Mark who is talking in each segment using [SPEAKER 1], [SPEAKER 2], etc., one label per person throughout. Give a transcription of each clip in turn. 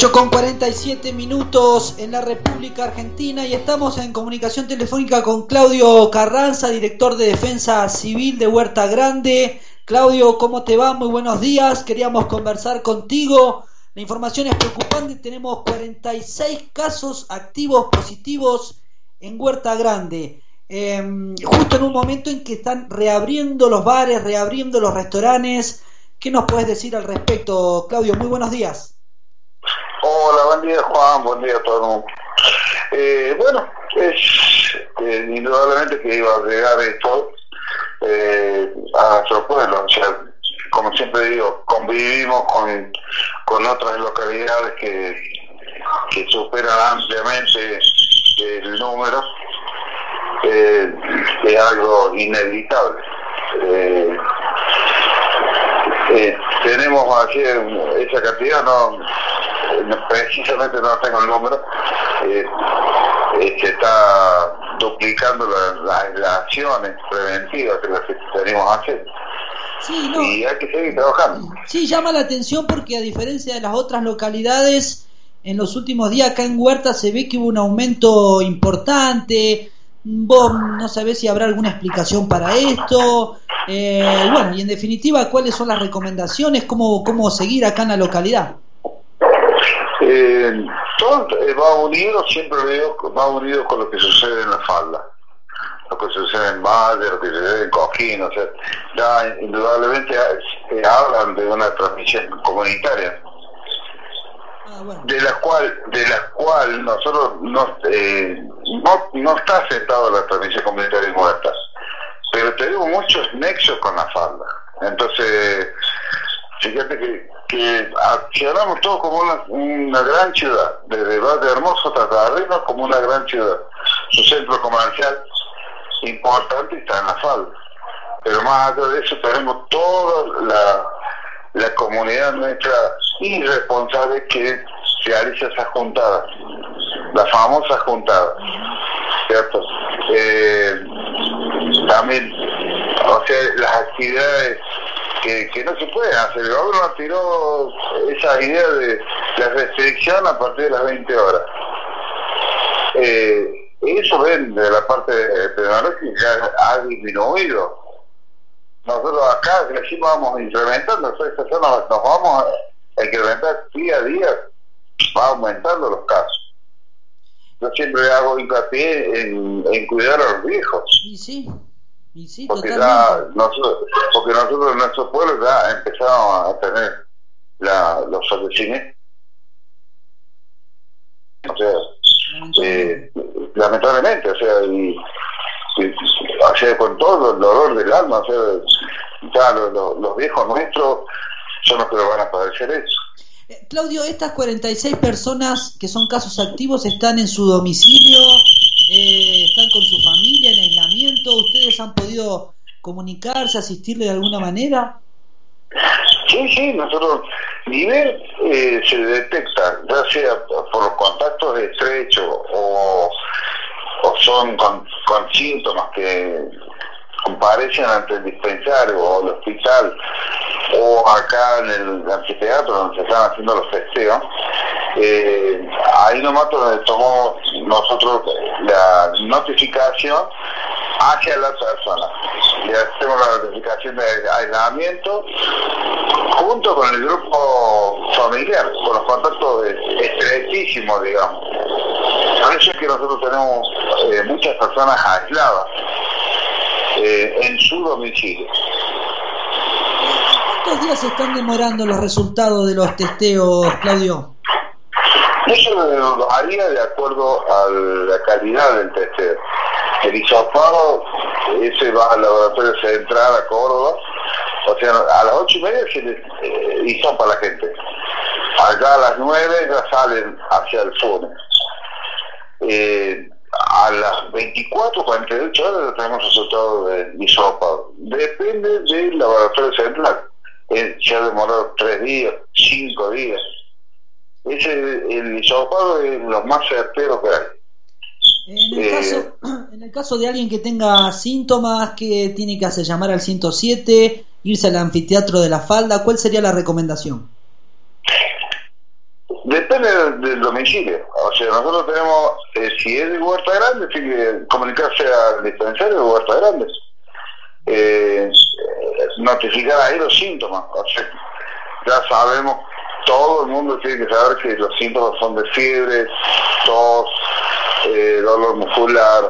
[SPEAKER 1] 8:47 en la República Argentina y estamos en comunicación telefónica con Claudio Carranza, director de Defensa Civil de Huerta Grande. Claudio, ¿cómo te va? Muy buenos días. Queríamos conversar contigo. La información es preocupante. Tenemos 46 casos activos positivos en Huerta Grande. Justo en un momento en que están reabriendo los bares, reabriendo los restaurantes. ¿Qué nos puedes decir al respecto, Claudio? Muy buenos días.
[SPEAKER 2] Hola, buen día Juan, buen día a todo el mundo. Bueno, es indudablemente que iba a llegar esto a nuestro pueblo. O sea, como siempre digo, convivimos con otras localidades que superan ampliamente el número. Es algo inevitable. Tenemos aquí esa cantidad, precisamente no tengo el número, se está duplicando las acciones preventivas que tenemos haciendo.
[SPEAKER 1] Sí, no.
[SPEAKER 2] Y hay que seguir trabajando.
[SPEAKER 1] Sí, llama la atención porque a diferencia de las otras localidades, en los últimos días acá en Huerta se ve que hubo un aumento importante. Vos no sabés si habrá alguna explicación para esto. Bueno, y en definitiva, ¿cuáles son las recomendaciones? ¿Cómo seguir acá en la localidad?
[SPEAKER 2] Todo va unido, siempre veo, va unido con lo que sucede en la falda, lo que sucede en Valle, lo que sucede en Coquín. O sea, ya indudablemente hablan de una transmisión comunitaria, bueno, de la cual nosotros no está aceptado la transmisión comunitaria en Huertas, pero tenemos muchos nexos con la falda. Entonces, fíjate que accionamos todo como una gran ciudad, desde Valle Hermoso hasta arriba como una gran ciudad. Un centro comercial importante está en la falda, pero más allá de eso tenemos toda la comunidad nuestra irresponsable que realiza esas juntadas, las famosas juntadas, ¿cierto? También, o sea, las actividades que no se pueden hacer. El gobierno tiró esa idea de la restricción a partir de las 20 horas. Eso ven de la parte tecnológica ha disminuido. Nosotros acá decimos vamos incrementando, esta zona nos vamos a incrementar día a día, va aumentando los casos. Yo siempre hago hincapié en cuidar a los viejos.
[SPEAKER 1] Y sí,
[SPEAKER 2] porque
[SPEAKER 1] totalmente.
[SPEAKER 2] nosotros en nuestro pueblo ya empezamos a tener los fallecimientos. O sea, lamentablemente, o sea, con todo el dolor del alma, o sea, ya los viejos nuestros son los que lo van a padecer eso.
[SPEAKER 1] Claudio, estas 46 personas que son casos activos están en su domicilio, están con su familia en aislamiento. ¿Ustedes han podido comunicarse, asistirle de alguna manera?
[SPEAKER 2] Sí, nosotros nivel se detecta, ya sea por los contactos estrechos o son con síntomas que comparecen ante el dispensario o el hospital o acá en el anfiteatro donde se están haciendo los festeos. Ahí nomás tomamos nosotros la notificación hacia la persona, le hacemos la notificación de aislamiento junto con el grupo familiar, con los contactos estrechísimos, digamos. Por eso es que nosotros tenemos muchas personas aisladas en su domicilio.
[SPEAKER 1] ¿Cuántos días se están demorando los resultados de los testeos, Claudio?
[SPEAKER 2] Eso lo haría de acuerdo a la calidad del testeo. El hisopado, ese va al laboratorio central a Córdoba, o sea, a las 8:30 se hisopa la gente. Acá a las 9 ya salen hacia el FUNE. A las 24, 48 horas ya tenemos resultados de hisopado. Depende del laboratorio central. Se ha demorado 3 días, 5 días. El hisopado es lo más certero que hay.
[SPEAKER 1] En el caso de alguien que tenga síntomas, ¿qué tiene que hacer? ¿Llamar al 107? ¿Irse al anfiteatro de la Falda? ¿Cuál sería la recomendación?
[SPEAKER 2] Depende del domicilio. O sea, nosotros tenemos, si es de Huerta Grande, tiene que comunicarse al dispensario de Huerta Grande. Notificar ahí los síntomas. O sea, ya sabemos, todo el mundo tiene que saber que los síntomas son de fiebre, tos, dolor muscular,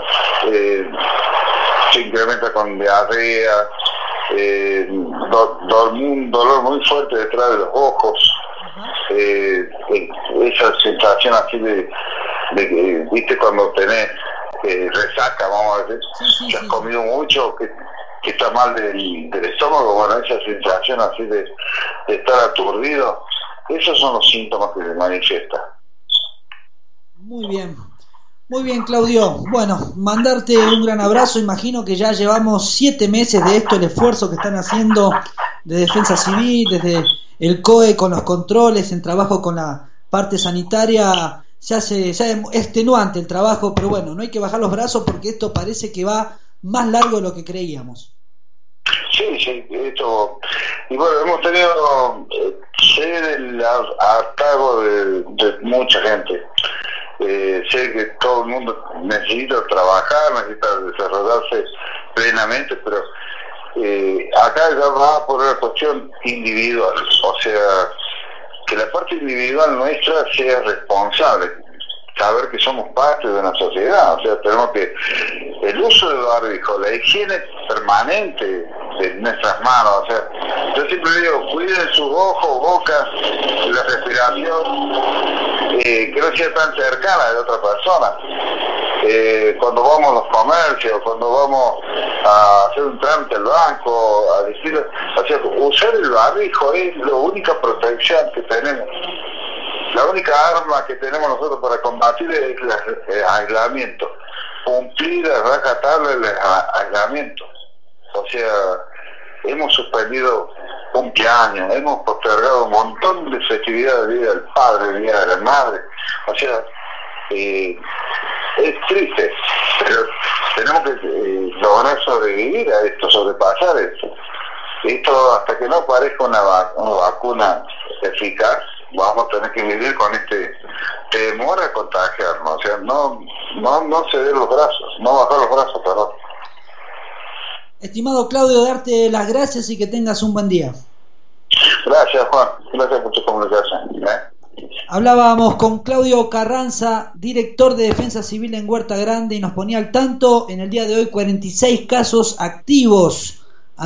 [SPEAKER 2] se incrementa con diarrea, un dolor muy fuerte detrás de los ojos, esa sensación así de que, viste, cuando tenés resaca, vamos a decir, que has comido mucho, que está mal del estómago, bueno, esa sensación así de estar aturdido, esos son los síntomas que se manifiestan.
[SPEAKER 1] Muy bien, Claudio. Bueno, mandarte un gran abrazo. Imagino que ya llevamos 7 meses de esto, el esfuerzo que están haciendo de Defensa Civil, desde el COE con los controles, en trabajo con la parte sanitaria. Ya es extenuante el trabajo, pero bueno, no hay que bajar los brazos porque esto parece que va más largo de lo que creíamos.
[SPEAKER 2] Sí, esto, y bueno, hemos tenido el hartazgo de mucha gente. Sé que todo el mundo necesita trabajar, necesita desarrollarse plenamente, pero acá ya va por una cuestión individual, o sea, que la parte individual nuestra sea responsable, saber que somos parte de una sociedad, o sea, tenemos que el uso del barbijo, la higiene permanente de nuestras manos, o sea, yo siempre digo, cuiden sus ojos, boca, la respiración, que no sea tan cercana de otra persona. Cuando vamos a los comercios, cuando vamos a hacer un trámite al banco, a decir, o sea, usar el barbijo es la única protección que tenemos. La única arma que tenemos nosotros para combatir es el aislamiento, cumplir a rajatabla el aislamiento. O sea, hemos suspendido cumpleaños, hemos postergado un montón de festividades, el Día del Padre, el Día de la Madre. O sea, es triste, pero tenemos que lograr sobrevivir a esto, sobrepasar esto. Esto hasta que no aparezca una vacuna eficaz, vamos a tener que vivir con este temor a contagiarnos, o sea, no ceder los brazos, no bajar los brazos, perdón.
[SPEAKER 1] Estimado Claudio, darte las gracias y que tengas un buen día.
[SPEAKER 2] Gracias, Juan, gracias por tu comunicación.
[SPEAKER 1] Hablábamos con Claudio Carranza, director de Defensa Civil en Huerta Grande, y nos ponía al tanto en el día de hoy 46 casos activos